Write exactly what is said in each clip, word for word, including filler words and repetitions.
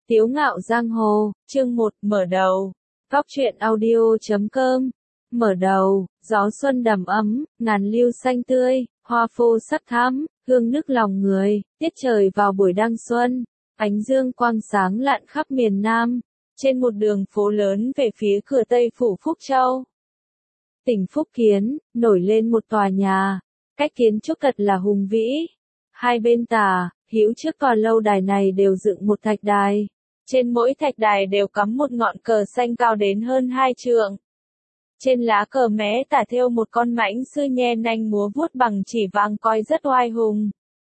Tiếu ngạo giang hồ, chương một, mở đầu. Góc truyện audio chấm com. Mở đầu, gió xuân đầm ấm, ngàn lưu xanh tươi, hoa phô sắc thắm, hương nức lòng người, tiết trời vào buổi đăng xuân, ánh dương quang sáng lạn khắp miền Nam, trên một đường phố lớn về phía cửa Tây phủ Phúc Châu. Tỉnh Phúc Kiến, nổi lên một tòa nhà, cách kiến trúc thật là hùng vĩ. Hai bên tả, hữu trước tòa lâu đài này đều dựng một thạch đài. Trên mỗi thạch đài đều cắm một ngọn cờ xanh cao đến hơn hai trượng. Trên lá cờ mé tả thêu một con mãnh sư nhe nanh múa vuốt bằng chỉ vàng coi rất oai hùng.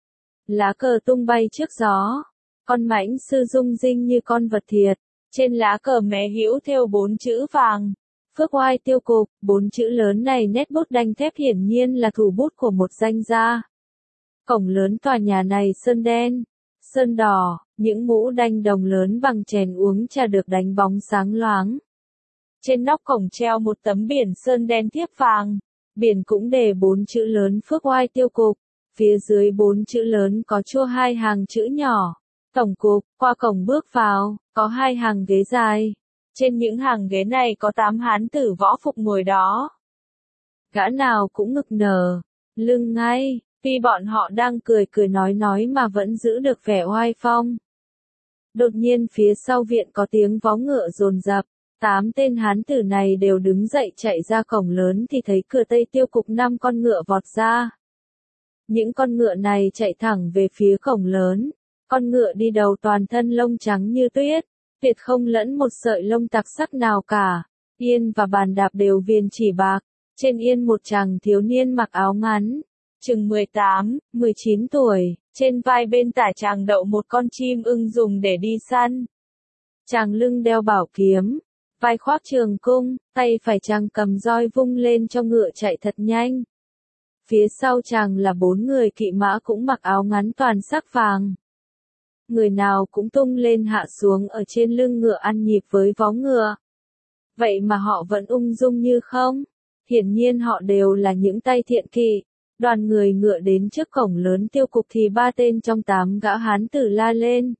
Lá cờ tung bay trước gió. Con mãnh sư rung rinh như con vật thiệt. Trên lá cờ mé hữu thêu bốn chữ vàng. Phước oai tiêu cục, bốn chữ lớn này nét bút đanh thép hiển nhiên là thủ bút của một danh gia. Cổng lớn tòa nhà này sơn đen, sơn đỏ, những mũ đanh đồng lớn bằng chèn uống trà được đánh bóng sáng loáng. Trên nóc cổng treo một tấm biển sơn đen thiếp vàng, biển cũng đề bốn chữ lớn Phước oai tiêu cục, phía dưới bốn chữ lớn có chua hai hàng chữ nhỏ, tổng cục. Qua cổng bước vào, có hai hàng ghế dài. Trên những hàng ghế này có tám hán tử võ phục ngồi đó. Gã nào cũng ngực nở, lưng ngay, vì bọn họ đang cười cười nói nói mà vẫn giữ được vẻ oai phong. Đột nhiên phía sau viện có tiếng vó ngựa dồn dập, tám tên hán tử này đều đứng dậy chạy ra cổng lớn thì thấy cửa Tây tiêu cục năm con ngựa vọt ra. Những con ngựa này chạy thẳng về phía cổng lớn, con ngựa đi đầu toàn thân lông trắng như tuyết, tuyệt không lẫn một sợi lông tặc sắc nào cả, yên và bàn đạp đều viền chỉ bạc, trên yên một chàng thiếu niên mặc áo ngắn. Chừng mười tám, mười chín tuổi, trên vai bên tả chàng đậu một con chim ưng dùng để đi săn. Chàng lưng đeo bảo kiếm, vai khoác trường cung, tay phải chàng cầm roi vung lên cho ngựa chạy thật nhanh. Phía sau chàng là bốn người kỵ mã cũng mặc áo ngắn toàn sắc vàng. Người nào cũng tung lên hạ xuống ở trên lưng ngựa ăn nhịp với vó ngựa. Vậy mà họ vẫn ung dung như không. Hiển nhiên họ đều là những tay thiện kỵ. Đoàn người ngựa đến trước cổng lớn tiêu cục thì ba tên trong tám gã hán tử la lên.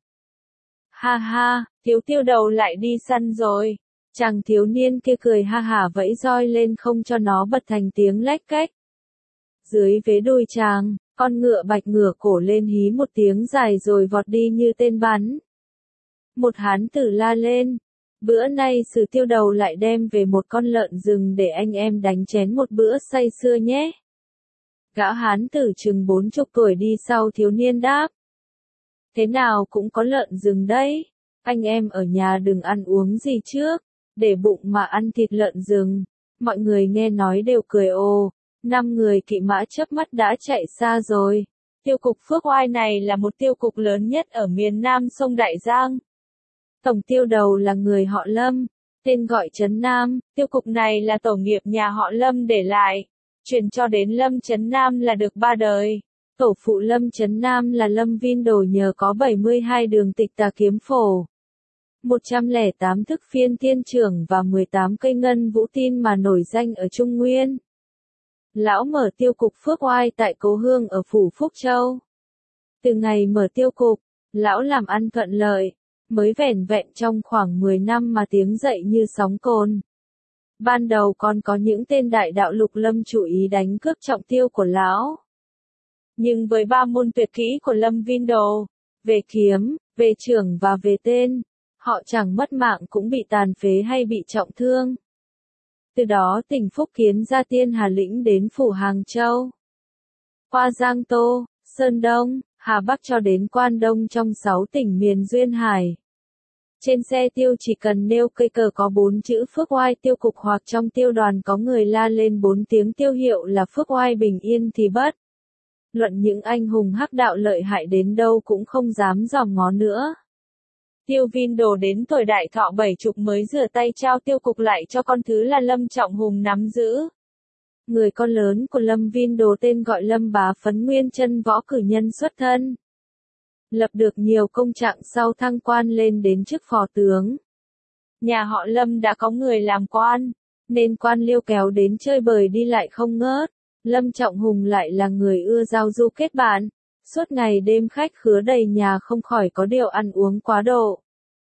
Ha ha, thiếu tiêu đầu lại đi săn rồi. Chàng thiếu niên kia cười ha hả vẫy roi lên không cho nó bật thành tiếng lách cách. Dưới vế đuôi chàng, con ngựa bạch ngửa cổ lên hí một tiếng dài rồi vọt đi như tên bắn. Một hán tử la lên. Bữa nay sử tiêu đầu lại đem về một con lợn rừng để anh em đánh chén một bữa say sưa nhé. Gã hán tử chừng bốn chục tuổi đi sau thiếu niên đáp. Thế nào cũng có lợn rừng đấy. Anh em ở nhà đừng ăn uống gì trước, để bụng mà ăn thịt lợn rừng. Mọi người nghe nói đều cười ồ. Năm người kỵ mã chớp mắt đã chạy xa rồi. Tiêu cục Phước oai này là một tiêu cục lớn nhất ở miền Nam sông Đại Giang. Tổng tiêu đầu là người họ Lâm, tên gọi Trấn Nam. Tiêu cục này là tổ nghiệp nhà họ Lâm để lại, truyền cho đến Lâm Trấn Nam là được ba đời. Tổ phụ Lâm Trấn Nam là Lâm Vin Đồ nhờ có bảy mươi hai đường tịch tà kiếm phổ, một trăm lẻ tám thức phiên thiên trưởng và mười tám cây ngân vũ tin mà nổi danh ở Trung Nguyên. Lão mở tiêu cục Phước oai tại cố hương ở phủ Phúc Châu. Từ ngày mở tiêu cục, lão làm ăn thuận lợi, mới vẻn vẹn trong khoảng mười năm mà tiếng dậy như sóng cồn. Ban đầu còn có những tên đại đạo lục Lâm chủ ý đánh cướp trọng tiêu của lão. Nhưng với ba môn tuyệt kỹ của Lâm Vin Đồ, về kiếm, về trưởng và về tên, họ chẳng mất mạng cũng bị tàn phế hay bị trọng thương. Từ đó tỉnh Phúc Kiến ra Tiên Hà Lĩnh đến phủ Hàng Châu. Qua Giang Tô, Sơn Đông, Hà Bắc cho đến Quan Đông trong sáu tỉnh miền Duyên Hải. Trên xe tiêu chỉ cần nêu cây cờ có bốn chữ Phước oai tiêu cục hoặc trong tiêu đoàn có người la lên bốn tiếng tiêu hiệu là Phước oai bình yên thì bất luận những anh hùng hắc đạo lợi hại đến đâu cũng không dám dòm ngó nữa. Tiêu Vin Đồ đến tuổi đại thọ bảy chục mới rửa tay trao tiêu cục lại cho con thứ là Lâm Trọng Hùng nắm giữ. Người con lớn của Lâm Vin Đồ tên gọi Lâm Bá Phấn nguyên chân võ cử nhân xuất thân. Lập được nhiều công trạng sau thăng quan lên đến chức phó tướng. Nhà họ Lâm đã có người làm quan, nên quan liêu kéo đến chơi bời đi lại không ngớt. Lâm Trọng Hùng lại là người ưa giao du kết bạn, suốt ngày đêm khách khứa đầy nhà không khỏi có điều ăn uống quá độ.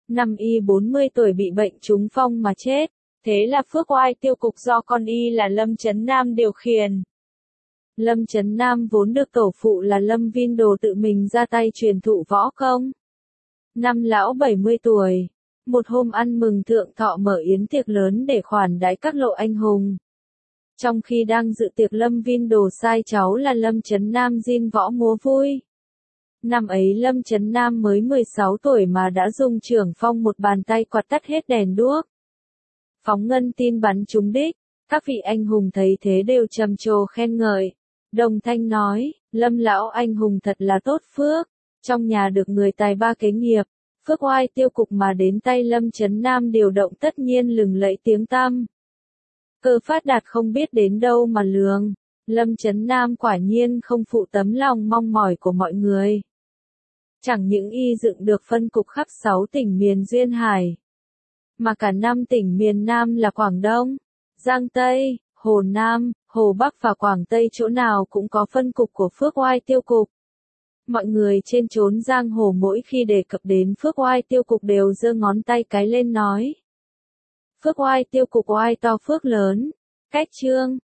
Năm y bốn mươi tuổi bị bệnh trúng phong mà chết. Thế là Phước Oai tiêu cục do con y là Lâm Chấn Nam điều khiển. Lâm Chấn Nam vốn được tổ phụ là Lâm Vin Đồ tự mình ra tay truyền thụ võ công. Năm lão bảy mươi tuổi, một hôm ăn mừng thượng thọ mở yến tiệc lớn để khoản đãi các lộ anh hùng. Trong khi đang dự tiệc Lâm Vin Đồ sai cháu là Lâm Chấn Nam diên võ múa vui. Năm ấy Lâm Chấn Nam mới mười sáu tuổi mà đã dùng trưởng phong một bàn tay quạt tắt hết đèn đuốc. Phóng ngân tin bắn trúng đích, các vị anh hùng thấy thế đều trầm trồ khen ngợi. Đồng thanh nói, Lâm lão anh hùng thật là tốt phước, trong nhà được người tài ba kế nghiệp, Phước Oai tiêu cục mà đến tay Lâm Chấn Nam điều động tất nhiên lừng lẫy tiếng tăm. Cơ phát đạt không biết đến đâu mà lường, Lâm Chấn Nam quả nhiên không phụ tấm lòng mong mỏi của mọi người. Chẳng những y dựng được phân cục khắp sáu tỉnh miền Duyên Hải, mà cả năm tỉnh miền Nam là Quảng Đông, Giang Tây, Hồ Nam, Hồ Bắc và Quảng Tây chỗ nào cũng có phân cục của Phước Oai tiêu cục. Mọi người trên chốn giang hồ mỗi khi đề cập đến Phước Oai tiêu cục đều giơ ngón tay cái lên nói. Phước Oai tiêu cục oai to phước lớn, cách trương,